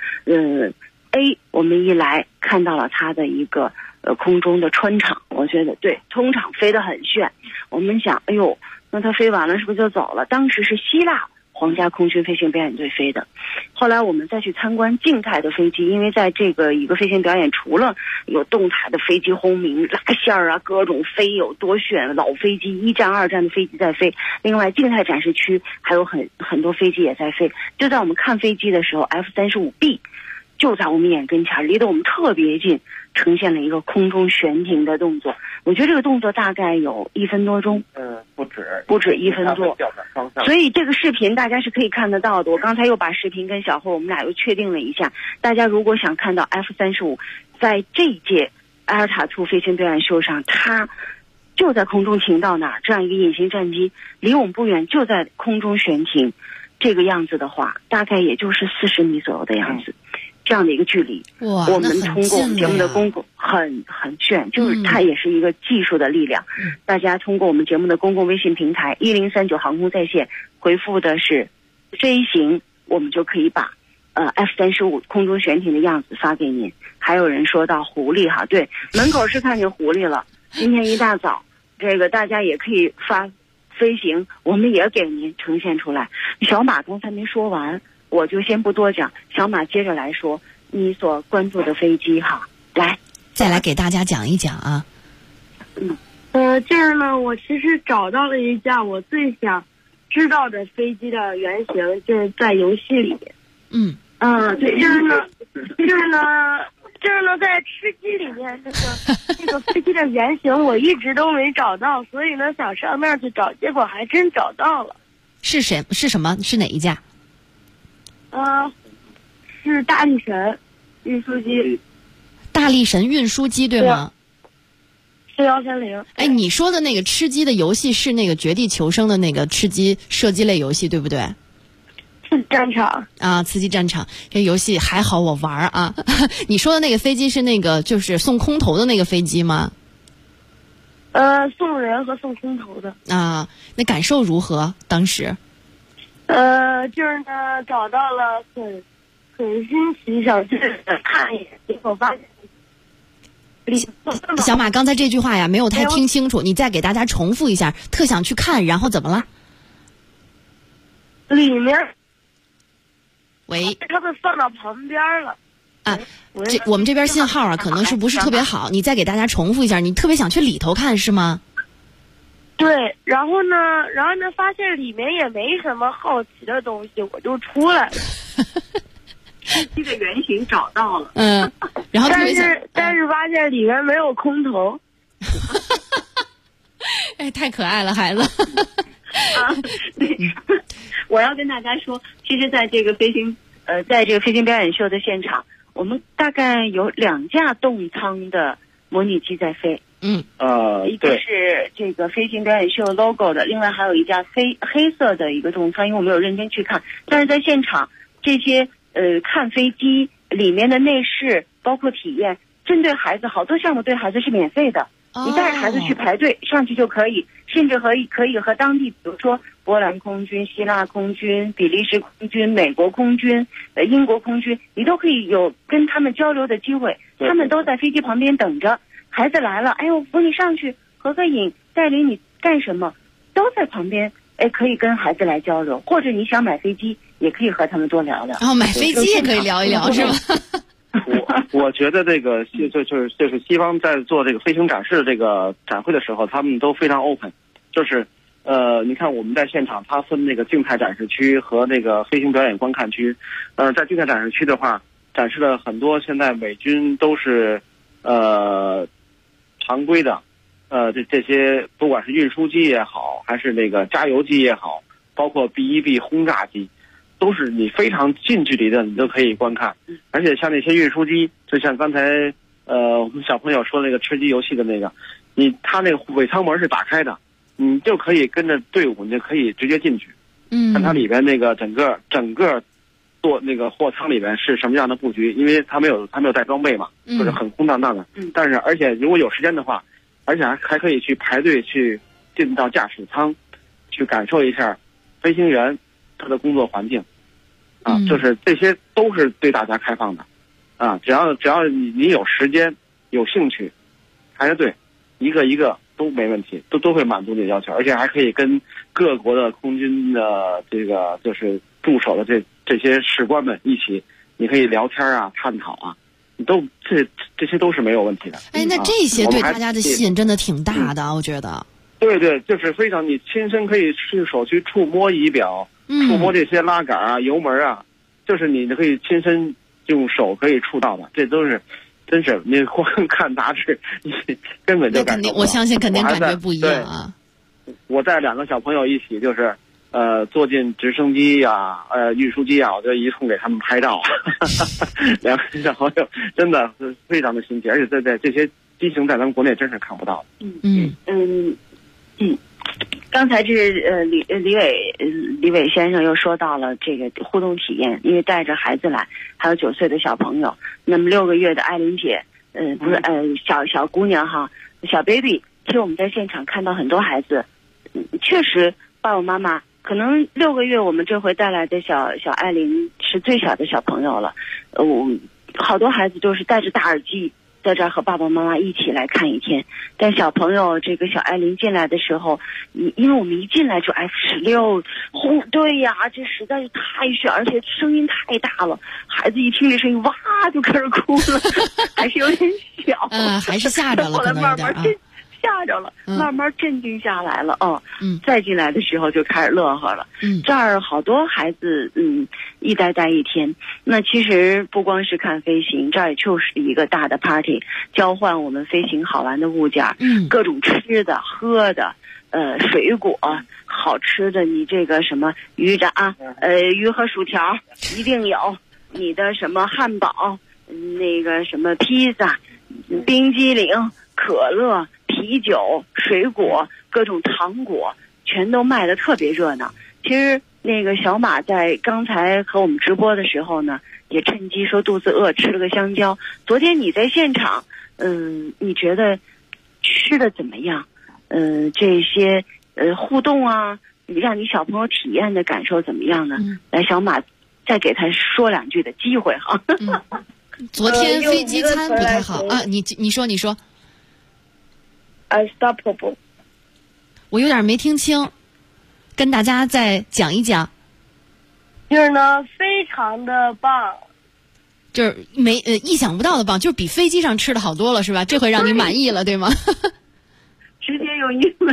A 我们一来看到了它的一个空中的穿场，我觉得对，通场飞得很炫。我们想，哎呦，那它飞完了是不是就走了？当时是希腊皇家空军飞行表演队飞的。后来我们再去参观静态的飞机，因为在这个一个飞行表演，除了有动态的飞机轰鸣、拉线啊，各种飞有多炫，老飞机1战2战的飞机在飞。另外，静态展示区还有很多飞机也在飞。就在我们看飞机的时候 ，F-35B 就在我们眼跟前，离得我们特别近，呈现了一个空中悬停的动作。我觉得这个动作大概有1分多钟，不止1分多。所以这个视频大家是可以看得到的。我刚才又把视频跟小慧我们俩又确定了一下。大家如果想看到 F-35在这届埃尔塔图飞行表演秀上，它就在空中停到哪儿，这样一个隐形战机离我们不远，就在空中悬停，这个样子的话，大概也就是40米左右的样子。这样的一个距离，我们通过我们节目的公共很炫，就是它也是一个技术的力量。大家通过我们节目的公共微信平台1039航空在线回复的是飞行，我们就可以把F-35空中悬停的样子发给您。还有人说到狐狸哈，对，门口是看见狐狸了。今天一大早，这个大家也可以发飞行，我们也给您呈现出来。小马刚才没说完，我就先不多讲，小马接着来说你所关注的飞机哈，来， 再来给大家讲一讲啊。 这儿呢，我其实找到了一架我最想知道的飞机的原型，就是在游戏里面。对，这儿呢，在吃鸡里面，这个飞机的原型我一直都没找到，所以呢想上那儿去找，结果还真找到了。 是谁？是什么？是哪一架？ 是大力神运输机。 大力神运输机对吗 ？4130。 哎，你说的那个吃鸡的游戏是那个绝地求生的那个吃鸡射击类游戏对不对？ 刺激战场啊，刺激战场这游戏还好我玩啊。你说的那个飞机是那个就是送空投的那个飞机吗？ 送人和送空投的啊。那感受如何当时？ 就是呢找到了很新奇，想去看一眼，结果发现小马刚才这句话呀没有太听清楚，你再给大家重复一下。特想去看，然后怎么了？ 里面喂， 他们放到旁边了啊。我们这边信号啊可能是不是特别好，你再给大家重复一下。你特别想去里头看是吗？ 对，然后呢发现里面也没什么好奇的东西，我就出来了。 这个原型找到了， 然后但是发现里面没有空投。 哎，太可爱了，孩子。 我要跟大家说，其实在这个飞行表演秀的现场，我们大概有2架动舱的模拟机在飞。一个是这个飞行表演秀 logo 的，另外还有一架黑色的一个动舱，因为我没有认真去看。但是在现场这些看飞机里面的内饰，包括体验，针对孩子，好多项目对孩子是免费的。你带着孩子去排队上去就可以，甚至可以和当地，比如说波兰空军、希腊空军、比利时空军、美国空军、英国空军，你都可以有跟他们交流的机会。他们都在飞机旁边等着，孩子来了，哎呦，扶你上去合个影，带领你干什么，都在旁边，哎，可以跟孩子来交流。或者你想买飞机，也可以和他们多聊聊。 买飞机也可以聊一聊，是吧？ 我觉得这个就是西方在做这个飞行展示这个展会的时候，他们都非常 open， 就是你看我们在现场，它分那个静态展示区和那个飞行表演观看区。在静态展示区的话，展示了很多现在美军都是常规的这些，不管是运输机也好，还是那个加油机也好，包括 B-1B 轰炸机，都是你非常近距离的，你都可以观看。而且像那些运输机，就像刚才我们小朋友说那个吃鸡游戏的那个，它那个尾舱门是打开的，你就可以跟着队伍，你就可以直接进去。看它里边那个整个做那个货舱里边是什么样的布局，因为它没有带装备嘛，就是很空荡荡的。但是而且如果有时间的话，而且还可以去排队去进到驾驶舱，去感受一下飞行员他的工作环境。就是这些都是对大家开放的。只要你有时间有兴趣排着队，一个一个都没问题，都会满足你的要求，而且还可以跟各国的空军的这个就是驻守的这些士官们一起，你可以聊天啊，探讨啊，这些都是没有问题的。 哎，那这些对大家的吸引真的挺大的，我觉得。 对，就是非常，你亲身可以去手去触摸仪表，触摸这些拉杆啊、油门啊，就是你可以亲身用手可以触到的，这都是。真是你光看杂志，你根本就感觉不到。 我相信肯定感觉不一样啊。 我带2个小朋友一起，就是坐进直升机呀、运输机呀，我就一通给他们拍照。2个小朋友真的是非常的新奇，而且在这些机型在咱们国内真是看不到的。 刚才这是李伟先生又说到了这个互动体验，因为带着孩子来，还有9岁的小朋友，那么6个月的艾琳姐，不是小姑娘哈，小 baby， 其实我们在现场看到很多孩子，确实爸爸妈妈可能6个月，我们这回带来的小艾琳是最小的小朋友了，好多孩子都是戴着大耳机。在这儿和爸爸妈妈一起来看一天，但小朋友这个小艾琳进来的时候，因为我们一进来就 F-16，对呀，这实在是太炫，而且声音太大了，孩子一听这声音，哇就开始哭了，还是有点小， 还是吓着了， 后来慢慢吓着了，慢慢镇定下来了再进来的时候就开始乐呵了。这儿好多孩子一待一天。那其实不光是看飞行，这儿也就是一个大的 party， 交换我们飞行好玩的物件，各种吃的喝的，水果好吃的，你这个什么鱼炸鱼和薯条一定有，你的什么汉堡，那个什么披萨，冰激凌，可乐，啤酒，水果，各种糖果，全都卖得特别热闹。其实那个小马在刚才和我们直播的时候呢，也趁机说肚子饿，吃了个香蕉。昨天你在现场，你觉得吃的怎么样？这些互动啊，让你小朋友体验的感受怎么样呢？来，小马再给他说2句的机会哈。 昨天飞机餐不太好啊，你说。 Unstoppable， 我有点没听清，跟大家再讲一讲。 就是呢，非常的棒， 就是意想不到的棒，就是比飞机上吃的好多了，是吧？这回让你满意了，对吗？ 直接用英文，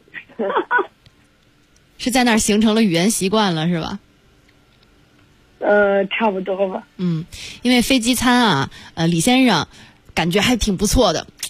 是在那儿形成了语言习惯了，是吧？ 差不多吧。 因为飞机餐啊，李先生感觉还挺不错的。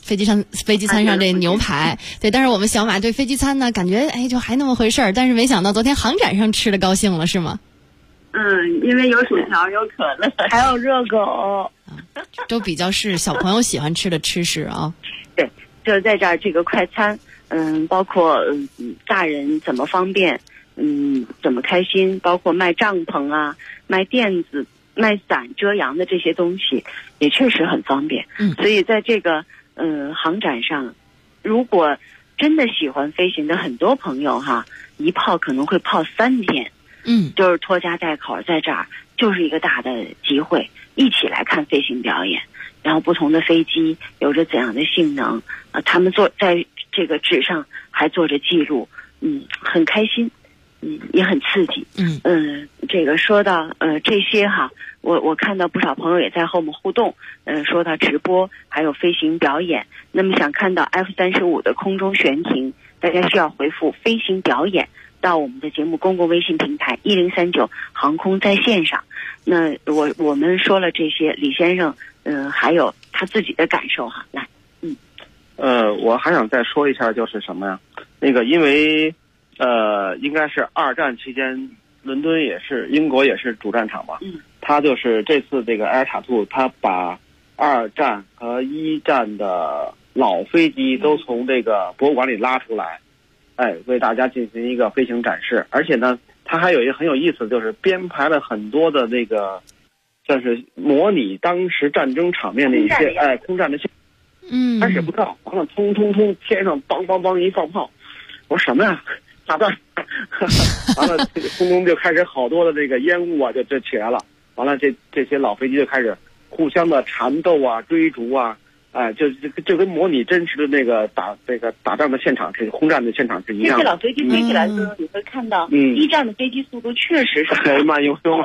飞机餐上这牛排，对，但是我们小马对飞机餐呢，感觉就还那么回事儿，但是没想到昨天航展上吃的高兴了，是吗？ 因为有薯条，有可乐，还有热狗， 都比较是小朋友喜欢吃的吃食啊。 对，就是在这儿这个快餐，包括大人怎么方便，怎么开心，包括卖帐篷啊，卖垫子、卖伞遮阳的这些东西，也确实很方便。所以在这个航展上，如果真的喜欢飞行的很多朋友哈，一泡可能会泡3天。就是拖家带口在这儿，就是一个大的机会，一起来看飞行表演，然后不同的飞机有着怎样的性能他们在这个纸上还做着记录，很开心，也很刺激。这个说到这些哈，我看到不少朋友也在和我们互动，说到直播还有飞行表演，那么想看到 F-35的空中悬停，大家需要回复飞行表演到我们的节目公共微信平台1039航空在线上。那我们说了这些，李先生还有他自己的感受哈，来。 我还想再说一下，就是什么呀？因为应该是2战期间，伦敦英国也是主战场吧。他就是这次这个埃尔塔图，他把2战和1战的老飞机都从这个博物馆里拉出来。为大家进行一个飞行展示，而且呢，它还有一个很有意思，就是编排了很多的那个，算是模拟当时战争场面的一些空战的现场。开始不到，完了通天上梆梆梆一放炮，我说什么呀？炸弹！完了，空中就开始好多的这个烟雾啊，就起来了。完了，这些老飞机就开始互相的缠斗啊、追逐啊。就跟模拟真实的那个打仗的现场，这个空战的现场是一样的。 这些老飞机飞起来的时候，你会看到1战的飞机速度确实是慢悠悠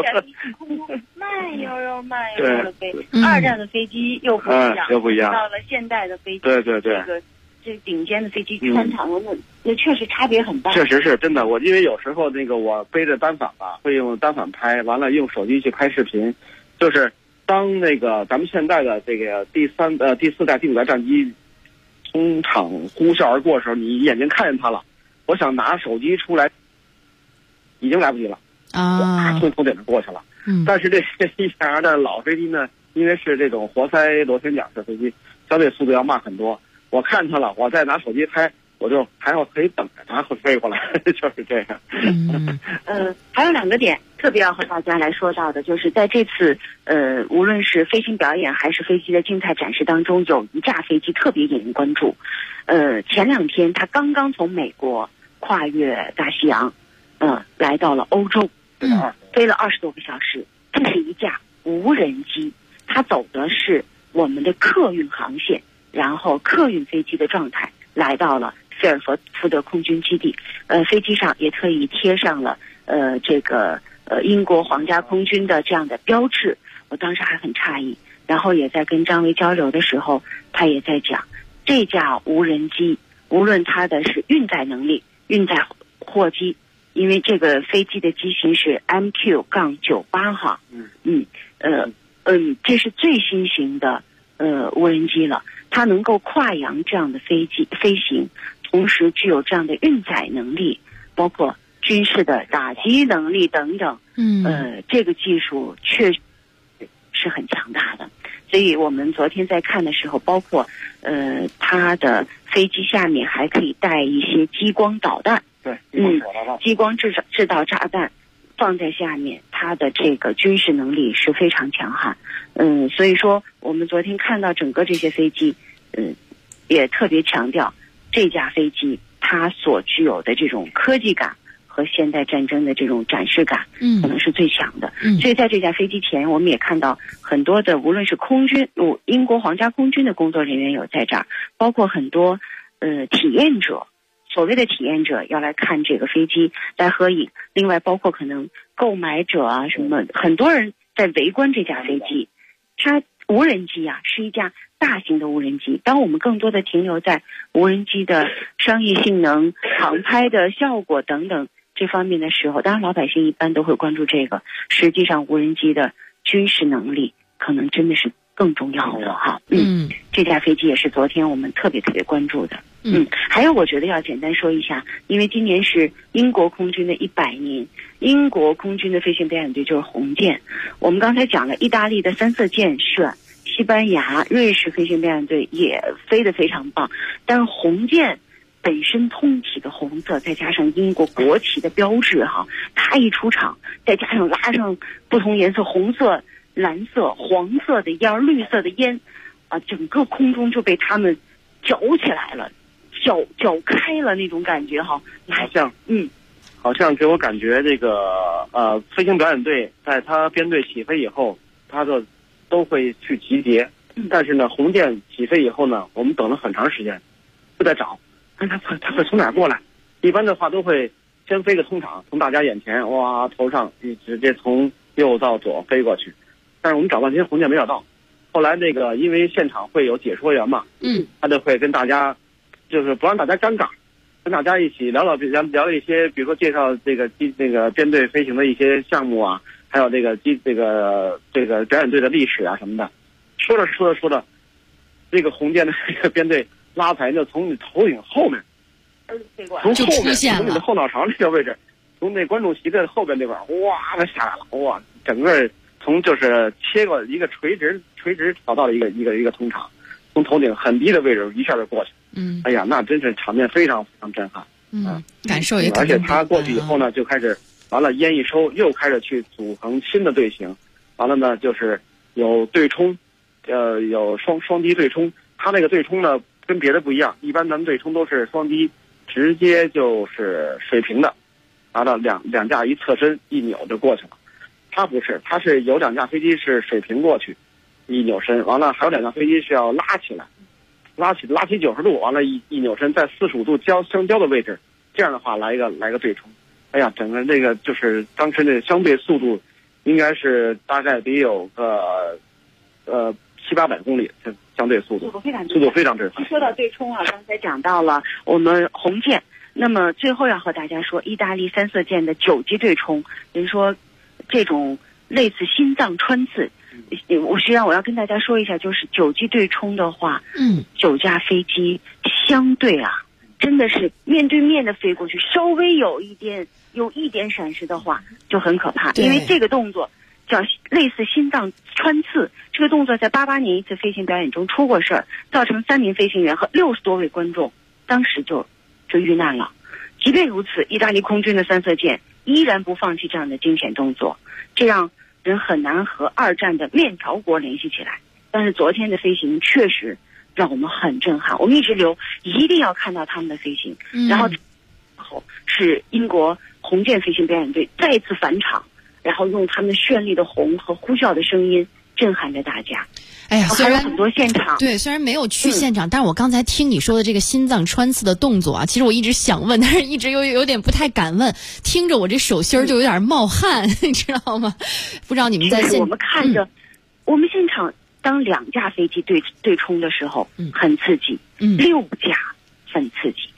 的飞，2战的飞机又不一样，到了现代的飞机， 对， 这顶尖的飞机穿肠了，那确实差别很大。 确实是真的，因为有时候我背着单反吧，会用单反拍，完了用手机去拍视频，就是。当咱们现在的这个第4代、第5代战机从场呼啸而过的时候，你眼睛看见它了，我想拿手机出来，已经来不及了从点上过去了。但是这1-2的老飞机呢，因为是这种活塞螺旋桨式飞机，相对速度要慢很多。我看它了，我再拿手机拍，我就还要可以等着它会飞过来，就是这样。 还有2个点特别要和大家来说到的，就是在这次无论是飞行表演还是飞机的竞赛展示当中，有一架飞机特别引人关注。前2天它刚刚从美国跨越大西洋，来到了欧洲，飞了20多个小时。这是一架无人机，它走的是我们的客运航线，然后客运飞机的状态来到了菲尔福德空军基地。飞机上也特意贴上了这个英国皇家空军的这样的标志，我当时还很诧异。然后也在跟张维交流的时候，他也在讲这架无人机，无论它的是运载能力、运载货机，因为这个飞机的机型是 MQ-98 号，这是最新型的无人机了，它能够跨洋这样的飞行，同时具有这样的运载能力，包括军事的打击能力等等。这个技术确实是很强大的。所以我们昨天在看的时候，包括它的飞机下面还可以带一些激光导弹，激光制导炸弹放在下面，它的这个军事能力是非常强悍。所以说我们昨天看到整个这些飞机，也特别强调这架飞机它所具有的这种科技感和现代战争的这种展示感，可能是最强的。所以在这架飞机前，我们也看到很多的，无论是空军，英国皇家空军的工作人员有在这儿，包括很多体验者，所谓的体验者要来看这个飞机来合影。另外包括可能购买者啊什么，很多人在围观这架飞机。它无人机啊是一架大型的无人机，当我们更多的停留在无人机的商业性能、航拍的效果等等这方面的时候，当然老百姓一般都会关注这个，实际上无人机的军事能力可能真的是更重要的哈。这架飞机也是昨天我们特别关注的。还有我觉得要简单说一下，因为今年是英国空军的100年，英国空军的飞行表演队就是红箭。我们刚才讲了，意大利的3色箭是，西班牙、瑞士飞行表演队也飞得非常棒，但是红箭本身通体的红色，再加上英国国旗的标志哈，它一出场，再加上拉上不同颜色，红色、蓝色、黄色的烟、绿色的烟，整个空中就被他们搅起来了，搅开了那种感觉哈。 好像给我感觉这个飞行表演队在他编队起飞以后，他都会去集结。但是呢，红箭起飞以后呢，我们等了很长时间，就在找，看他会从哪儿过来。一般的话都会先飞个通场，从大家眼前哇头上直接从右到左飞过去。但是我们找半天红箭没找到。后来那个因为现场会有解说员嘛，他就会跟大家就是不让大家尴尬，跟大家一起聊一些，比如说介绍这个编队飞行的一些项目啊，还有这个表演队的历史啊什么的。说着，这个红箭的这个编队拉排就从你头顶后面，从后面从你的后脑勺那个位置，从那观众席的后边那块哇的下来了，哇，整个从就是切过一个垂直找到了一个通场，从头顶很低的位置一下就过去。哎呀，那真是场面非常非常震撼。 感受也。 而且他过去以后呢，就开始完了烟一收，又开始去组成新的队形。完了呢，就是有对冲，有双机对冲。他那个对冲呢跟别的不一样，一般咱们对冲都是双机直接就是水平的，完了两架一侧身一扭就过去了。他不是，他是有2架飞机是水平过去，一扭身，完了还有2架飞机是要拉起90度，完了一扭身在45度相交的位置，这样的话来一个对冲。哎呀，整个这个就是当时的相对速度，应该是大概得有个700-800公里，相对速度非常震撼。 说到对冲啊，刚才讲到了我们红箭，那么最后要和大家说，意大利3色箭的9级对冲，比如说这种类似心脏穿刺。实际上我要跟大家说一下，就是9级对冲的话，9架飞机相对真的是面对面的飞过去，稍微有一点闪失的话就很可怕，因为这个动作叫类似心脏穿刺。这个动作在88年一次飞行表演中出过事儿，造成3名飞行员和60多位观众当时就遇难了。即便如此，意大利空军的3色箭依然不放弃这样的惊险动作，这让人很难和2战的面条国联系起来。但是昨天的飞行确实让我们很震撼，我们一直一定要看到他们的飞行。然后是英国红箭飞行表演队再次返场，然后用他们绚丽的红和呼啸的声音震撼着大家。 哎呀， 虽然很多现场虽然没有去现场，但是我刚才听你说的这个心脏穿刺的动作啊，其实我一直想问，但是一直有点不太敢问，听着我这手心就有点冒汗，你知道吗？不知道你们在我们看着，我们现场当2架飞机对冲的时候，很刺激，6架很刺激，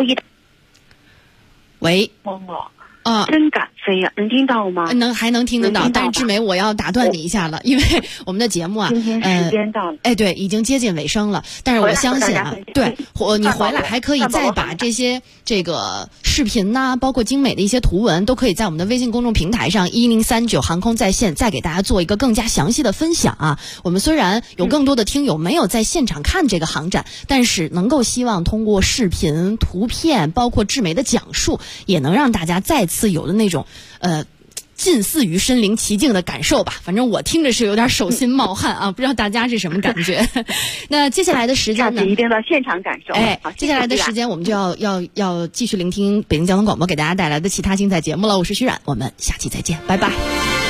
喂， 真敢飞呀！能听到吗？ 还能听得到。但是志梅，我要打断你一下了，因为我们的节目啊， 今天时间到了， 对，已经接近尾声了。但是我相信啊，你回来还可以再把这个视频呐，包括精美的一些图文，都可以在我们的微信公众平台上1039航空在线再给大家做一个更加详细的分享啊。我们虽然有更多的听友没有在现场看这个航展，但是能够希望通过视频、图片，包括志梅的讲述，也能让大家再次有的那种近似于身临其境的感受吧。反正我听着是有点手心冒汗啊，不知道大家是什么感觉。那接下来的时间呢， 一定到现场感受。 接下来的时间我们就要继续聆听北京交通广播给大家带来的其他精彩节目了。我是徐冉，我们下期再见，拜拜。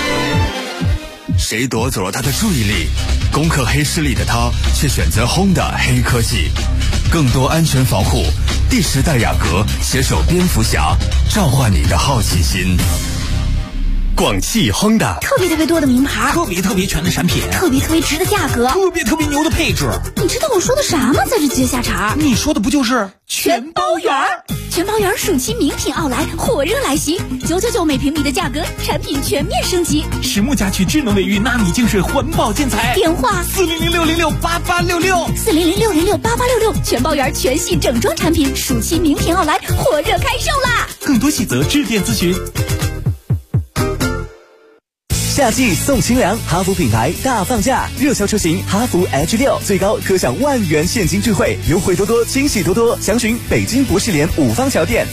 谁夺走了他的注意力？攻克黑势力的他却选择 Honda 黑科技，更多安全防护。第10代雅阁携手蝙蝠侠，召唤你的好奇心。广汽 Honda 特别多的名牌， 特别全的产品， 特别值的价格， 特别牛的配置。 你知道我说的啥吗？在这接下茬， 你说的不就是全包圆？ 全包圆暑期名品奥莱火热来袭，999每平米的价格，产品全面升级。 实木家居智能卫浴纳米净水环保建材， 电话 400-606-8866，400-606-8866， 全包圆全系整装产品暑期名品奥莱火热开售啦！ 更多细则致电咨询。 夏季送清凉，哈弗品牌大放价，热销车型哈弗 H6最高可享10000元现金智慧，优惠多多，惊喜多多。详询北京博士联5方桥店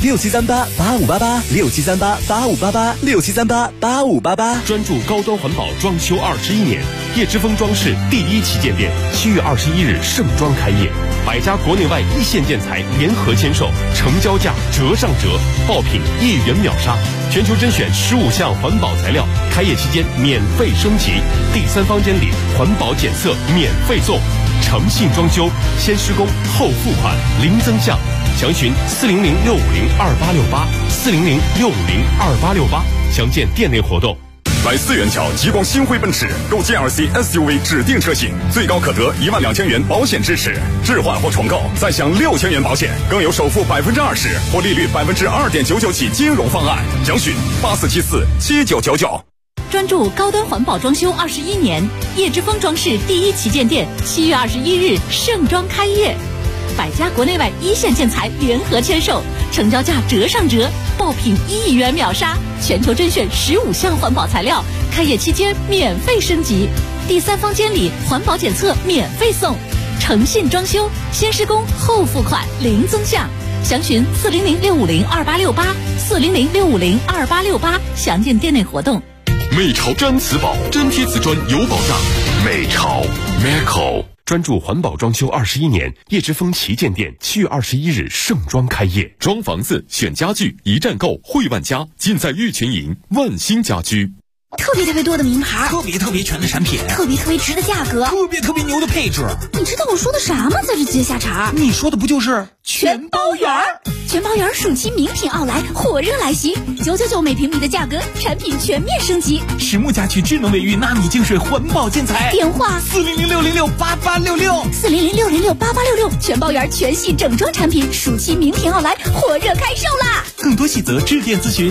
6738-8588，6738-8588，6738-8588。 专注高端环保装修21年，叶之峰装饰第1旗舰店7月21日盛装开业，100家国内外一线建材联合签售，成交价折上折，爆品1元秒杀，全球甄选15项环保材料，开业期间免费升级，第3方监理环保检测免费送，诚信装修，先施工后付款，零增项。详询400-650-2868，400-650-2868，详见店内活动。 来4元桥极光星辉奔驰购 GLC SUV 指定车型，最高可得12000元保险支持，置换或重购再享6000元保险，更有首付20%或利率2.99%起金融方案。详询84747999。 专注高端环保装修21年，叶之峰装饰第1旗舰店7月21日盛装开业，100家国内外一线建材联合签售，成交价折上折，爆品1亿元秒杀，全球甄选15项环保材料，开业期间免费升级，第3方监理环保检测免费送，诚信装修，先施工后付款，零增项。详询400-650-2868，400-650-2868，详见店内活动。 美潮毡瓷宝，真贴瓷砖有保障。美潮 Meco 专注环保装修21年，叶之峰旗舰店7月21日盛装开业。 装房子选家具，一站购汇万家，尽在玉群营万兴家居。 特别多的名牌， 特别全的产品， 特别值的价格， 特别牛的配置。 你知道我说的啥吗？在这接下茬， 你说的不就是全包圆？ 全包圆暑期名品奥莱火热来袭，999每平米的价格，产品全面升级。 实木家居智能卫浴纳米净水环保建材， 电话 400-606-8866，400-606-8866， 全包圆全系整装产品暑期名品奥莱火热开售啦！ 更多细则致电咨询。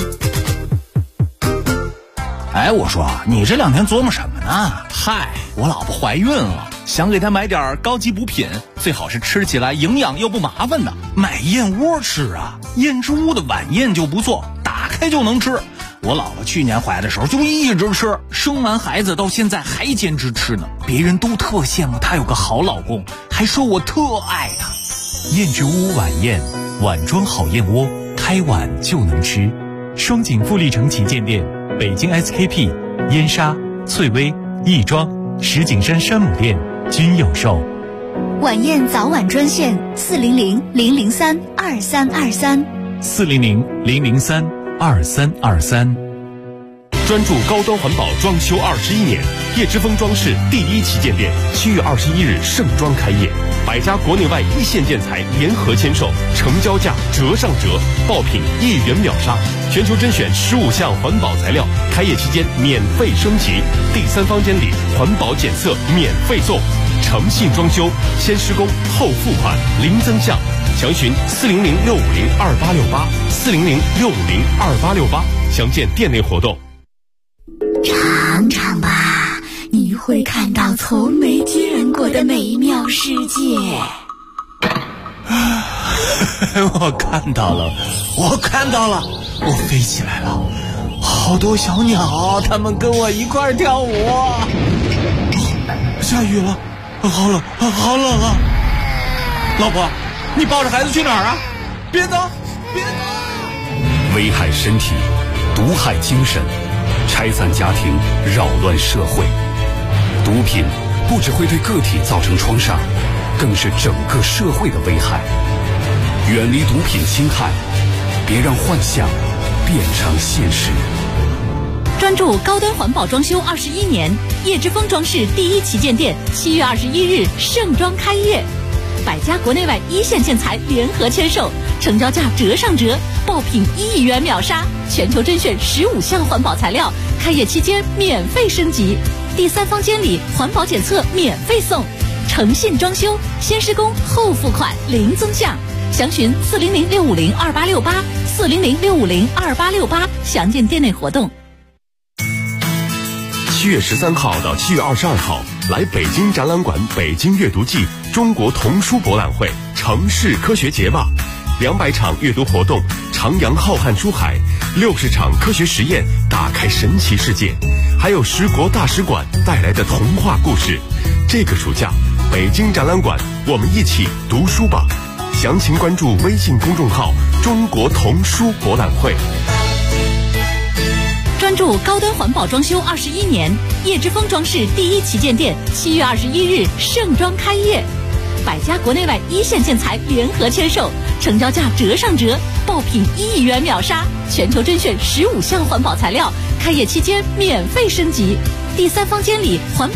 哎，我说你这2天琢磨什么呢？嗨，我老婆怀孕了，想给她买点高级补品，最好是吃起来营养又不麻烦的。买燕窝吃啊，燕之屋的晚宴就不错，打开就能吃。我老婆去年怀的时候就一直吃，生完孩子到现在还坚持吃呢。别人都特羡慕她有个好老公，还说我特爱她。 燕之屋晚宴，碗装好燕窝，开碗就能吃。双井富力城旗舰店，北京 SKP、燕莎、翠微、亦庄、石景山山姆店均有售。 晚宴早晚专线 400-003-2323，400-003-2323。 专注高端环保装修21年，叶之峰装饰第1旗舰店7月21日盛装开业，100家国内外一线建材联合签售，成交价折上折，爆品1元秒杀，全球甄选15项环保材料，开业期间免费升级，第3方监理环保检测免费送，诚信装修，先施工后付款，零增项。详询400-650-2868，400-650-2868，详见店内活动。 尝尝吧，你会看到从没见过的美妙世界。 我看到了，我飞起来了，好多小鸟，它们跟我一块跳舞。下雨了，好冷啊！老婆，你抱着孩子去哪儿啊？别走！ 危害身体，毒害精神，拆散家庭，扰乱社会。毒品不只会对个体造成创伤，更是整个社会的危害。远离毒品侵害，别让幻想变成现实。 专注高端环保装修21年，叶之峰装饰第1旗舰店7月21日盛装开业，100家国内外一线建材联合签售，成交价折上折，爆品1亿元秒杀，全球甄选15项环保材料，开业期间免费升级，第3方监理环保检测免费送，诚信装修，先施工后付款，零增项。 详询400-650-2868，400-650-2868，详见店内活动。 7月13号到7月22号，来北京展览馆北京阅读季中国童书博览会城市科学节吧，200场阅读活动，徜徉浩瀚书海，60场科学实验，打开神奇世界，还有10国大使馆带来的童话故事。这个暑假，北京展览馆，我们一起读书吧。详情关注微信公众号“中国童书博览会”。 专注高端环保装修21年，叶之峰装饰第一旗舰店7月21日盛装开业，100家国内外一线建材联合签售，成交价折上折，爆品1亿元秒杀，全球甄选15项环保材料，开业期间免费升级。第3方监理环保